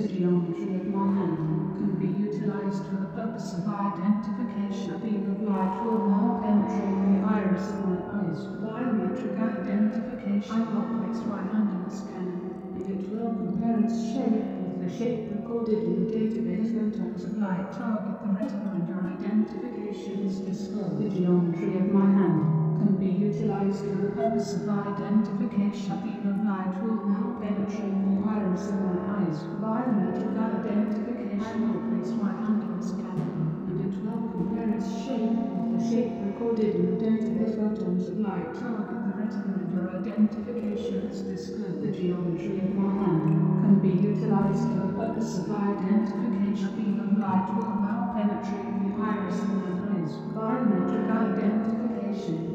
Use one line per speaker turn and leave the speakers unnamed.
The geometry of my hand can be utilized for the purpose of identification. A beam of light will now penetrate the iris of my eyes for biometric identification. I will place my hand in the scanner, and it will compare its shape with the shape recorded in the database. Photons of light target the retina and your identification is disclosed. The geometry of my hand can be utilized for the purpose of identification. A beam of light will now penetrate the iris of my eyes for biometric identification. I will place my hand in the scanner, and it will compare its shape with the shape recorded in the database. Photons of light target the retina and your identification is disclosed. The geometry of my hand can be utilized for the purpose of identification. A beam of light will now penetrate the iris of my eyes for biometric identification.